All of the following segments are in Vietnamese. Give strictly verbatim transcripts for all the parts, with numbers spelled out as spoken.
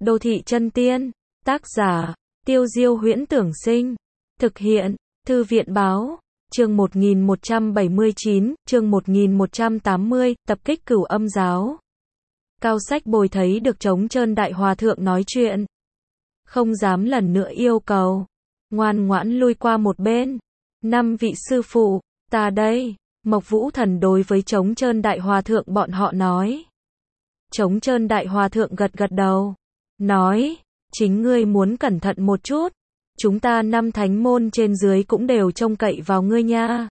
Đô thị chân tiên, tác giả, Tiêu Diêu Huyễn Tưởng Sinh, thực hiện, Thư viện Báo, chương một nghìn một trăm bảy mươi chín, chương một nghìn một trăm tám mươi, tập kích Cửu Âm giáo. Cao Sách Bồi thấy được trống trơn đại hòa thượng nói chuyện, không dám lần nữa yêu cầu, ngoan ngoãn lui qua một bên. Năm vị sư phụ, ta đây. Mộc Vũ Thần đối với trống trơn đại hòa thượng bọn họ nói. Trống trơn đại hòa thượng gật gật đầu, nói, chính ngươi muốn cẩn thận một chút, chúng ta năm thánh môn trên dưới cũng đều trông cậy vào ngươi nha.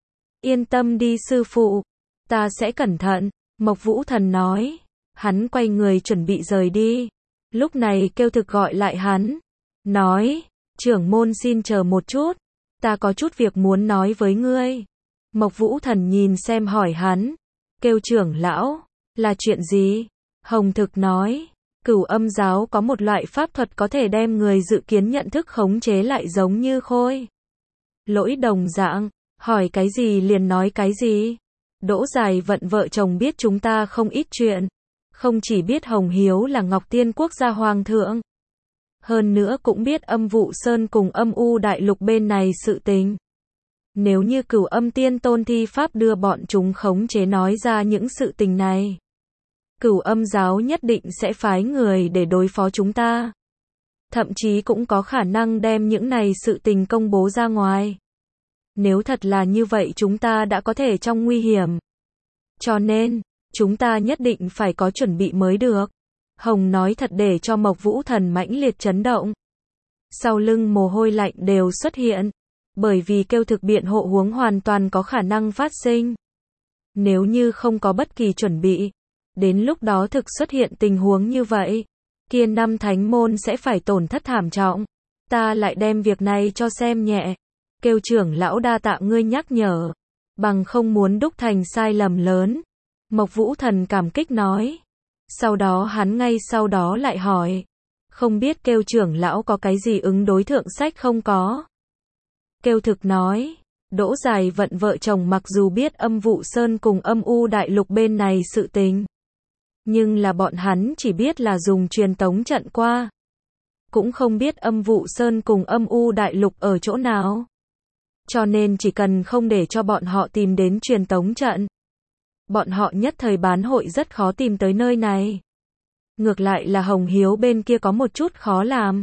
Yên tâm đi sư phụ, ta sẽ cẩn thận, Mộc Vũ Thần nói. Hắn quay người chuẩn bị rời đi, lúc này Kêu Thực gọi lại hắn, nói, trưởng môn xin chờ một chút, ta có chút việc muốn nói với ngươi. Mộc Vũ Thần nhìn xem hỏi hắn, Kêu trưởng lão, là chuyện gì? Hồng Thực nói, Cửu Âm giáo có một loại pháp thuật có thể đem người dự kiến nhận thức khống chế lại giống như khôi lỗi đồng dạng, hỏi cái gì liền nói cái gì. Đỗ Dài Vận vợ chồng biết chúng ta không ít chuyện, không chỉ biết Hồng Hiếu là Ngọc Tiên quốc gia hoàng thượng, hơn nữa cũng biết Âm Vụ Sơn cùng Âm U đại lục bên này sự tình. Nếu như Cửu Âm Tiên Tôn thi pháp đưa bọn chúng khống chế nói ra những sự tình này, Cửu Âm giáo nhất định sẽ phái người để đối phó chúng ta. Thậm chí cũng có khả năng đem những này sự tình công bố ra ngoài. Nếu thật là như vậy chúng ta đã có thể trong nguy hiểm. Cho nên, chúng ta nhất định phải có chuẩn bị mới được. Hồng nói thật để cho Mộc Vũ Thần mãnh liệt chấn động. Sau lưng mồ hôi lạnh đều xuất hiện. Bởi vì Kêu Thực biện hộ huống hoàn toàn có khả năng phát sinh. Nếu như không có bất kỳ chuẩn bị, đến lúc đó thực xuất hiện tình huống như vậy, kia năm thánh môn sẽ phải tổn thất thảm trọng. Ta lại đem việc này cho xem nhẹ. Kêu trưởng lão đa tạ ngươi nhắc nhở, bằng không muốn đúc thành sai lầm lớn. Mộc Vũ Thần cảm kích nói. Sau đó hắn ngay sau đó lại hỏi, không biết Kêu trưởng lão có cái gì ứng đối thượng sách không có? Kêu Thực nói, Đỗ Dài Vận vợ chồng mặc dù biết Âm Vụ Sơn cùng Âm U đại lục bên này sự tình, nhưng là bọn hắn chỉ biết là dùng truyền tống trận qua, cũng không biết Âm Vụ Sơn cùng Âm U đại lục ở chỗ nào. Cho nên chỉ cần không để cho bọn họ tìm đến truyền tống trận, bọn họ nhất thời bán hội rất khó tìm tới nơi này. Ngược lại là Hồng Hiếu bên kia có một chút khó làm.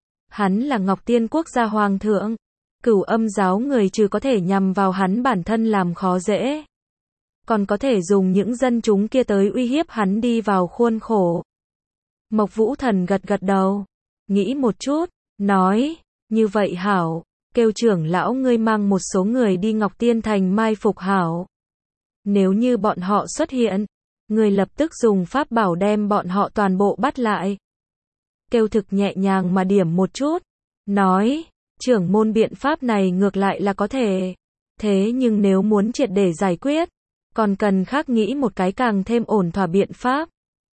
Hắn là Ngọc Tiên quốc gia hoàng thượng, Cửu Âm giáo người trừ có thể nhằm vào hắn bản thân làm khó dễ, còn có thể dùng những dân chúng kia tới uy hiếp hắn đi vào khuôn khổ. Mộc Vũ Thần gật gật đầu, nghĩ một chút, nói, như vậy hảo, Kêu trưởng lão ngươi mang một số người đi Ngọc Tiên thành mai phục hảo. Nếu như bọn họ xuất hiện, ngươi lập tức dùng pháp bảo đem bọn họ toàn bộ bắt lại. Kêu Thực nhẹ nhàng mà điểm một chút, nói, trưởng môn biện pháp này ngược lại là có thể. Thế nhưng nếu muốn triệt để giải quyết, còn cần khác nghĩ một cái càng thêm ổn thỏa biện pháp.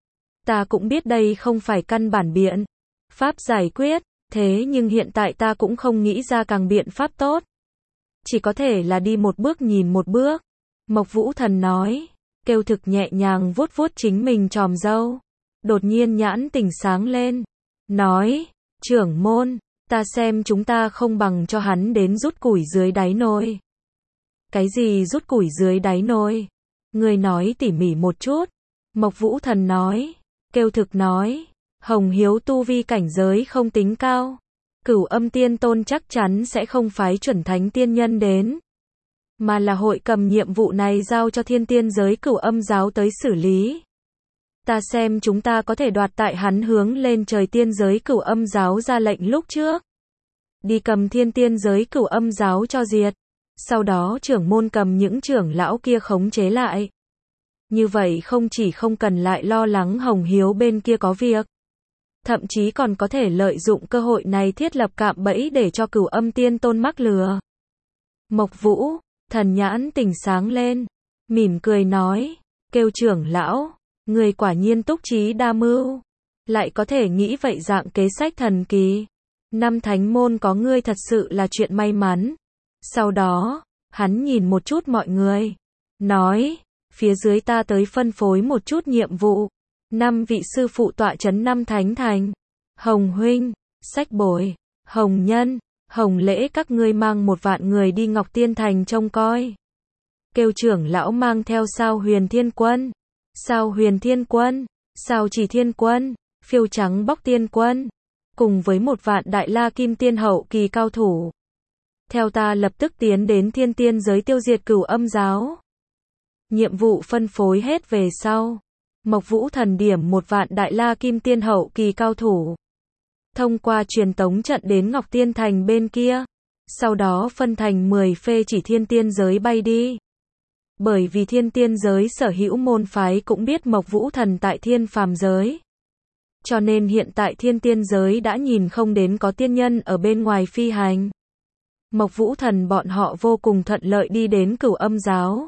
Ta cũng biết đây không phải căn bản biện pháp giải quyết, thế nhưng hiện tại ta cũng không nghĩ ra càng biện pháp tốt. Chỉ có thể là đi một bước nhìn một bước. Mộc Vũ Thần nói. Kêu Thực nhẹ nhàng vuốt vuốt chính mình chòm râu, đột nhiên nhãn tỉnh sáng lên, nói, trưởng môn, ta xem chúng ta không bằng cho hắn đến rút củi dưới đáy nồi. Cái gì rút củi dưới đáy nồi? Ngươi nói tỉ mỉ một chút. Mộc Vũ Thần nói. Kêu Thực nói, Hồng Hiếu tu vi cảnh giới không tính cao, Cửu Âm Tiên Tôn chắc chắn sẽ không phái chuẩn thánh tiên nhân đến, mà là hội cầm nhiệm vụ này giao cho thiên tiên giới Cửu Âm giáo tới xử lý. Ta xem chúng ta có thể đoạt tại hắn hướng lên trời tiên giới Cửu Âm giáo ra lệnh lúc trước, đi cầm thiên tiên giới Cửu Âm giáo cho diệt, sau đó trưởng môn cầm những trưởng lão kia khống chế lại. Như vậy không chỉ không cần lại lo lắng Hồng Hiếu bên kia có việc, thậm chí còn có thể lợi dụng cơ hội này thiết lập cạm bẫy để cho Cửu Âm Tiên Tôn mắc lừa. Mộc Vũ Thần nhãn tỉnh sáng lên, mỉm cười nói, Kêu trưởng lão, người quả nhiên túc trí đa mưu, lại có thể nghĩ vậy dạng kế sách thần kỳ. Năm thánh môn có ngươi thật sự là chuyện may mắn. Sau đó, hắn nhìn một chút mọi người, nói, phía dưới ta tới phân phối một chút nhiệm vụ. Năm vị sư phụ tọa chấn năm thánh thành. Hồng huynh, Sách bồi, Hồng nhân, Hồng lễ các ngươi mang một vạn người đi Ngọc Tiên Thành trông coi. Kêu trưởng lão mang theo Sao Huyền Thiên Quân, Sao Huyền Thiên Quân, Sao Chỉ Thiên Quân, Phiêu Trắng Bóc Tiên Quân, cùng với một vạn đại la kim tiên hậu kỳ cao thủ. Theo ta lập tức tiến đến thiên tiên giới tiêu diệt Cửu Âm giáo. Nhiệm vụ phân phối hết về sau. Mộc Vũ Thần điểm một vạn đại la kim tiên hậu kỳ cao thủ. Thông qua truyền tống trận đến Ngọc Tiên Thành bên kia. Sau đó phân thành mười phê chỉ thiên tiên giới bay đi. Bởi vì thiên tiên giới sở hữu môn phái cũng biết Mộc Vũ Thần tại thiên phàm giới. Cho nên hiện tại thiên tiên giới đã nhìn không đến có tiên nhân ở bên ngoài phi hành. Mộc Vũ Thần bọn họ vô cùng thuận lợi đi đến Cửu Âm giáo.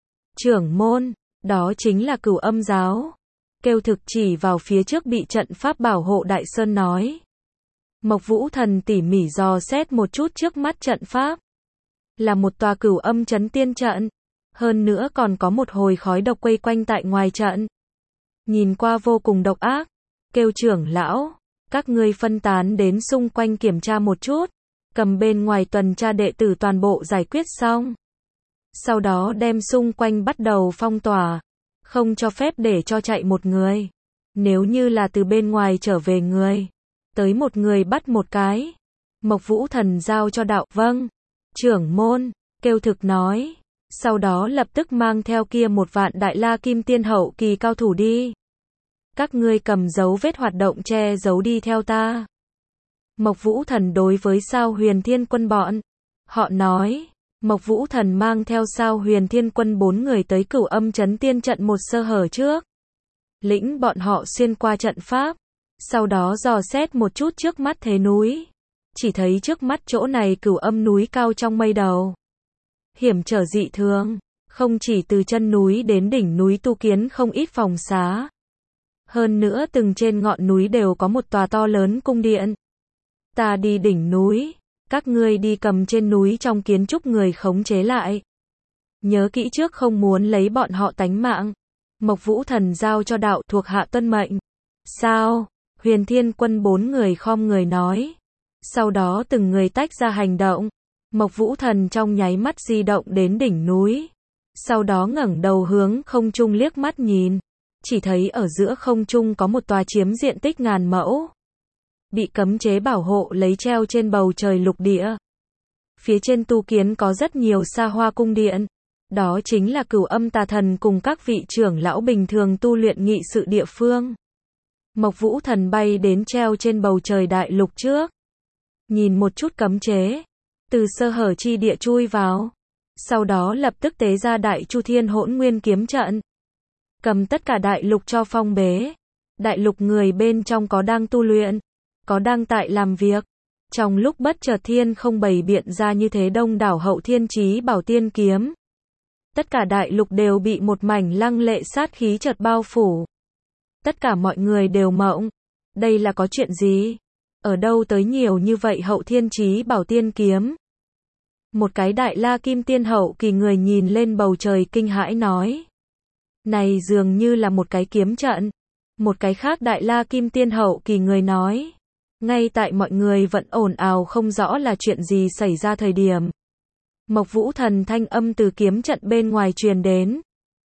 Trưởng môn, đó chính là Cửu Âm giáo. Kêu thực chỉ vào phía trước bị trận pháp bảo hộ Đại Sơn nói. Mộc Vũ Thần tỉ mỉ dò xét một chút trước mắt trận pháp. Là một tòa Cửu Âm trấn tiên trận. Hơn nữa còn có một hồi khói độc quay quanh tại ngoài trận. Nhìn qua vô cùng độc ác. Kêu trưởng lão, các ngươi phân tán đến xung quanh kiểm tra một chút. Cầm bên ngoài tuần tra đệ tử toàn bộ giải quyết xong. Sau đó đem xung quanh bắt đầu phong tỏa. Không cho phép để cho chạy một người. Nếu như là từ bên ngoài trở về người. Tới một người bắt một cái. Mộc Vũ Thần giao cho đạo. Vâng. Trưởng môn, kêu thực nói. Sau đó lập tức mang theo kia một vạn đại la kim tiên hậu kỳ cao thủ đi. Các ngươi cầm dấu vết hoạt động che giấu đi theo ta. Mộc Vũ Thần đối với Sao Huyền Thiên Quân bọn. Họ nói. Mộc Vũ Thần mang theo Sao Huyền Thiên Quân bốn người tới Cửu Âm trấn tiên trận một sơ hở trước. Lĩnh bọn họ xuyên qua trận pháp. Sau đó dò xét một chút trước mắt thế núi. Chỉ thấy trước mắt chỗ này Cửu Âm núi cao trong mây đầu. Hiểm trở dị thường. Không chỉ từ chân núi đến đỉnh núi tu kiến không ít phòng xá. Hơn nữa từng trên ngọn núi đều có một tòa to lớn cung điện. Ta đi đỉnh núi. Các ngươi đi cầm trên núi trong kiến trúc người khống chế lại. Nhớ kỹ trước không muốn lấy bọn họ tánh mạng. Mộc Vũ Thần giao cho đạo thuộc hạ tuân mệnh. Sao? Huyền Thiên Quân bốn người khom người nói. Sau đó từng người tách ra hành động. Mộc Vũ Thần trong nháy mắt di động đến đỉnh núi. Sau đó ngẩng đầu hướng không trung liếc mắt nhìn. Chỉ thấy ở giữa không trung có một tòa chiếm diện tích ngàn mẫu. Bị cấm chế bảo hộ lấy treo trên bầu trời lục địa. Phía trên tu kiến có rất nhiều xa hoa cung điện. Đó chính là Cửu Âm tà thần cùng các vị trưởng lão bình thường tu luyện nghị sự địa phương. Mộc Vũ Thần bay đến treo trên bầu trời đại lục trước. Nhìn một chút cấm chế. Từ sơ hở chi địa chui vào. Sau đó lập tức tế ra Đại Chu Thiên Hỗn Nguyên kiếm trận. Cầm tất cả đại lục cho phong bế. Đại lục người bên trong có đang tu luyện. Có đang tại làm việc. Trong lúc bất chợt thiên không bày biện ra như thế đông đảo hậu thiên chí bảo tiên kiếm. Tất cả đại lục đều bị một mảnh lăng lệ sát khí chợt bao phủ. Tất cả mọi người đều mộng. Đây là có chuyện gì? Ở đâu tới nhiều như vậy hậu thiên chí bảo tiên kiếm? Một cái đại la kim tiên hậu kỳ người nhìn lên bầu trời kinh hãi nói. Này dường như là một cái kiếm trận. Một cái khác đại la kim tiên hậu kỳ người nói. Ngay tại mọi người vẫn ồn ào không rõ là chuyện gì xảy ra thời điểm. Mộc Vũ Thần thanh âm từ kiếm trận bên ngoài truyền đến.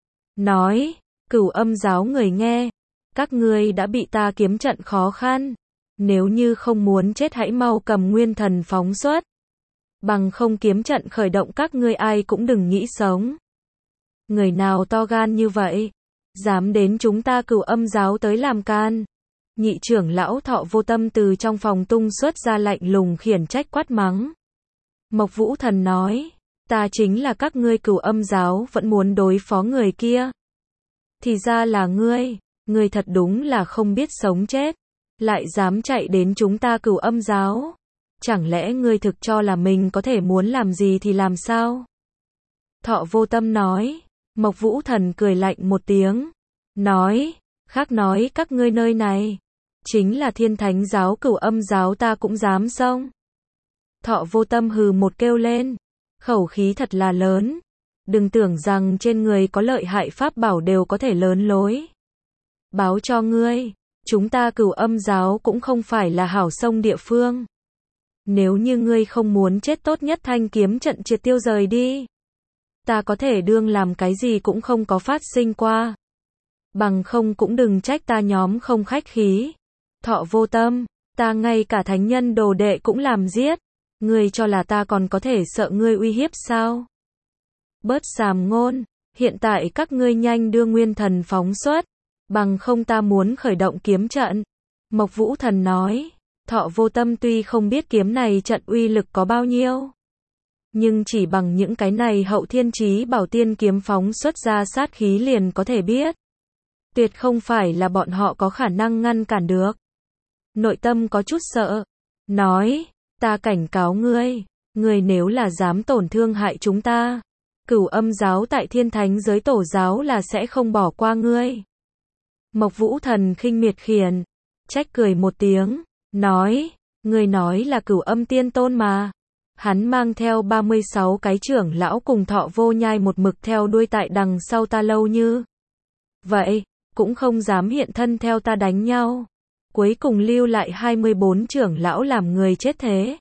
Nói, Cửu Âm giáo người nghe. Các ngươi đã bị ta kiếm trận khó khăn. Nếu như không muốn chết hãy mau cầm nguyên thần phóng xuất. Bằng không kiếm trận khởi động các ngươi ai cũng đừng nghĩ sống. Người nào to gan như vậy? Dám đến chúng ta Cửu Âm giáo tới làm can. Nhị trưởng lão Thọ Vô Tâm từ trong phòng tung xuất ra lạnh lùng khiển trách quát mắng. Mộc Vũ Thần nói, ta chính là các ngươi Cửu Âm giáo vẫn muốn đối phó người kia. Thì ra là ngươi, ngươi thật đúng là không biết sống chết, lại dám chạy đến chúng ta Cửu Âm giáo. Chẳng lẽ ngươi thực cho là mình có thể muốn làm gì thì làm sao? Thọ Vô Tâm nói, Mộc Vũ Thần cười lạnh một tiếng, nói, khác nói các ngươi nơi này. Chính là Thiên Thánh giáo Cửu Âm giáo ta cũng dám xông. Thọ Vô Tâm hừ một kêu lên. Khẩu khí thật là lớn. Đừng tưởng rằng trên người có lợi hại pháp bảo đều có thể lớn lối. Báo cho ngươi, chúng ta Cửu Âm giáo cũng không phải là hảo xông địa phương. Nếu như ngươi không muốn chết tốt nhất thanh kiếm trận triệt tiêu rời đi. Ta có thể đương làm cái gì cũng không có phát sinh qua. Bằng không cũng đừng trách ta nhóm không khách khí. Thọ Vô Tâm, ta ngay cả thánh nhân đồ đệ cũng làm giết. Ngươi cho là ta còn có thể sợ ngươi uy hiếp sao? Bớt sàm ngôn, hiện tại các ngươi nhanh đưa nguyên thần phóng xuất. Bằng không ta muốn khởi động kiếm trận. Mộc Vũ Thần nói, Thọ Vô Tâm tuy không biết kiếm này trận uy lực có bao nhiêu. Nhưng chỉ bằng những cái này hậu thiên chí bảo tiên kiếm phóng xuất ra sát khí liền có thể biết. Tuyệt không phải là bọn họ có khả năng ngăn cản được. Nội tâm có chút sợ. Nói, ta cảnh cáo ngươi, ngươi nếu là dám tổn thương hại chúng ta. Cửu Âm giáo tại Thiên Thánh giới tổ giáo là sẽ không bỏ qua ngươi. Mộc Vũ Thần khinh miệt khiển, trách cười một tiếng, nói, ngươi nói là Cửu Âm tiên tôn mà. Hắn mang theo ba mươi sáu cái trưởng lão cùng Thọ Vô Nhai một mực theo đuôi tại đằng sau ta lâu như vậy, cũng không dám hiện thân theo ta đánh nhau. Cuối cùng lưu lại hai mươi bốn trưởng lão làm người chết thế.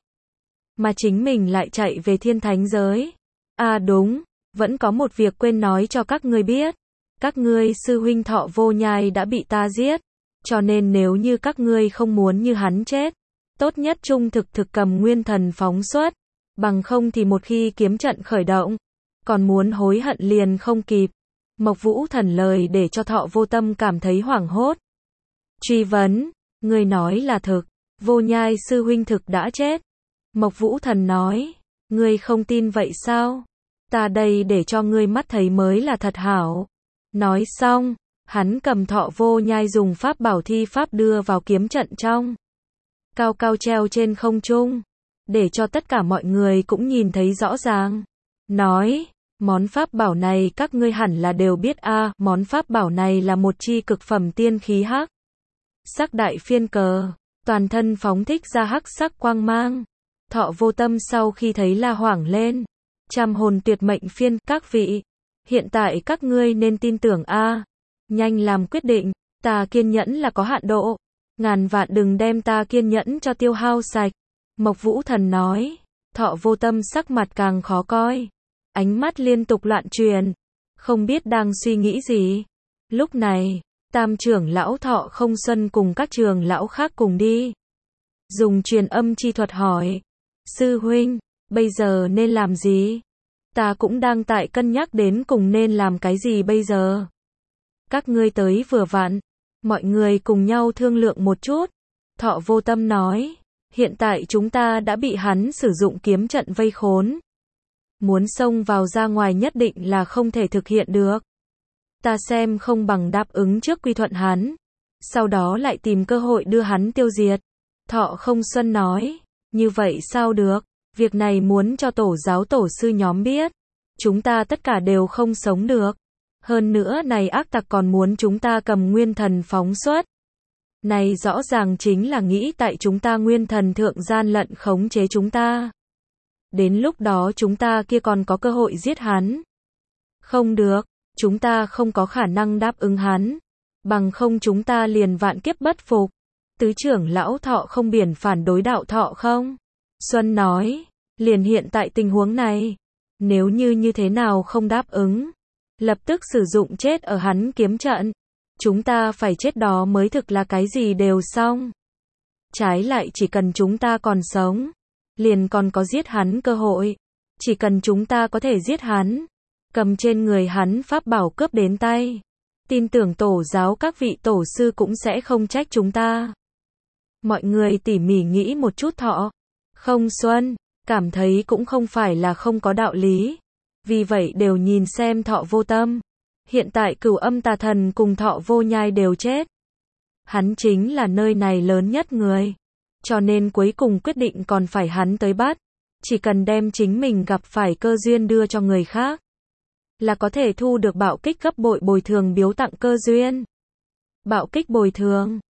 Mà chính mình lại chạy về Thiên Thánh giới. À đúng, vẫn có một việc quên nói cho các ngươi biết. Các ngươi sư huynh Thọ Vô Nhai đã bị ta giết. Cho nên nếu như các ngươi không muốn như hắn chết, tốt nhất trung thực thực cầm nguyên thần phóng xuất. Bằng không thì một khi kiếm trận khởi động, còn muốn hối hận liền không kịp. Mộc Vũ Thần lời để cho Thọ Vô Tâm cảm thấy hoảng hốt. Truy vấn, ngươi nói là thực, Vô Nhai sư huynh thực đã chết. Mộc Vũ Thần nói, ngươi không tin vậy sao? Ta đây để cho ngươi mắt thấy mới là thật hảo. Nói xong, hắn cầm Thọ Vô Nhai dùng pháp bảo thi pháp đưa vào kiếm trận trong. Cao cao treo trên không trung, để cho tất cả mọi người cũng nhìn thấy rõ ràng. Nói, món pháp bảo này các ngươi hẳn là đều biết a, à, món pháp bảo này là một chi cực phẩm tiên khí hắc sắc đại phiên cờ, toàn thân phóng thích ra hắc sắc quang mang. Thọ Vô Tâm sau khi thấy la hoảng lên. Trăm hồn tuyệt mệnh phiên, các vị, hiện tại các ngươi nên tin tưởng a, à. Nhanh làm quyết định, ta kiên nhẫn là có hạn độ. Ngàn vạn đừng đem ta kiên nhẫn cho tiêu hao sạch. Mộc Vũ Thần nói. Thọ Vô Tâm sắc mặt càng khó coi. Ánh mắt liên tục loạn truyền. Không biết đang suy nghĩ gì. Lúc này, tam trưởng lão Thọ Không Xuân cùng các trưởng lão khác cùng đi. Dùng truyền âm chi thuật hỏi. Sư huynh, bây giờ nên làm gì? Ta cũng đang tại cân nhắc đến cùng nên làm cái gì bây giờ. Các ngươi tới vừa vặn. Mọi người cùng nhau thương lượng một chút. Thọ Vô Tâm nói. Hiện tại chúng ta đã bị hắn sử dụng kiếm trận vây khốn. Muốn xông vào ra ngoài nhất định là không thể thực hiện được. Ta xem không bằng đáp ứng trước quy thuận hắn. Sau đó lại tìm cơ hội đưa hắn tiêu diệt. Thọ Không Xuân nói. Như vậy sao được? Việc này muốn cho tổ giáo tổ sư nhóm biết. Chúng ta tất cả đều không sống được. Hơn nữa này ác tặc còn muốn chúng ta cầm nguyên thần phóng xuất. Này rõ ràng chính là nghĩ tại chúng ta nguyên thần thượng gian lận khống chế chúng ta. Đến lúc đó chúng ta kia còn có cơ hội giết hắn. Không được, chúng ta không có khả năng đáp ứng hắn. Bằng không chúng ta liền vạn kiếp bất phục. Tứ trưởng lão Thọ Không Biển phản đối đạo Thọ Không Xuân nói, liền hiện tại tình huống này, nếu như như thế nào không đáp ứng, lập tức sử dụng chết ở hắn kiếm trận. Chúng ta phải chết đó mới thực là cái gì đều xong. Trái lại chỉ cần chúng ta còn sống, liền còn có giết hắn cơ hội. Chỉ cần chúng ta có thể giết hắn, cầm trên người hắn pháp bảo cướp đến tay, tin tưởng tổ giáo các vị tổ sư cũng sẽ không trách chúng ta. Mọi người tỉ mỉ nghĩ một chút. Thọ Không Xuân cảm thấy cũng không phải là không có đạo lý. Vì vậy đều nhìn xem Thọ Vô Tâm. Hiện tại Cửu Âm tà thần cùng Thọ Vô Nhai đều chết. Hắn chính là nơi này lớn nhất người. Cho nên cuối cùng quyết định còn phải hắn tới bắt. Chỉ cần đem chính mình gặp phải cơ duyên đưa cho người khác, là có thể thu được bạo kích gấp bội bồi thường biếu tặng cơ duyên. Bạo kích bồi thường.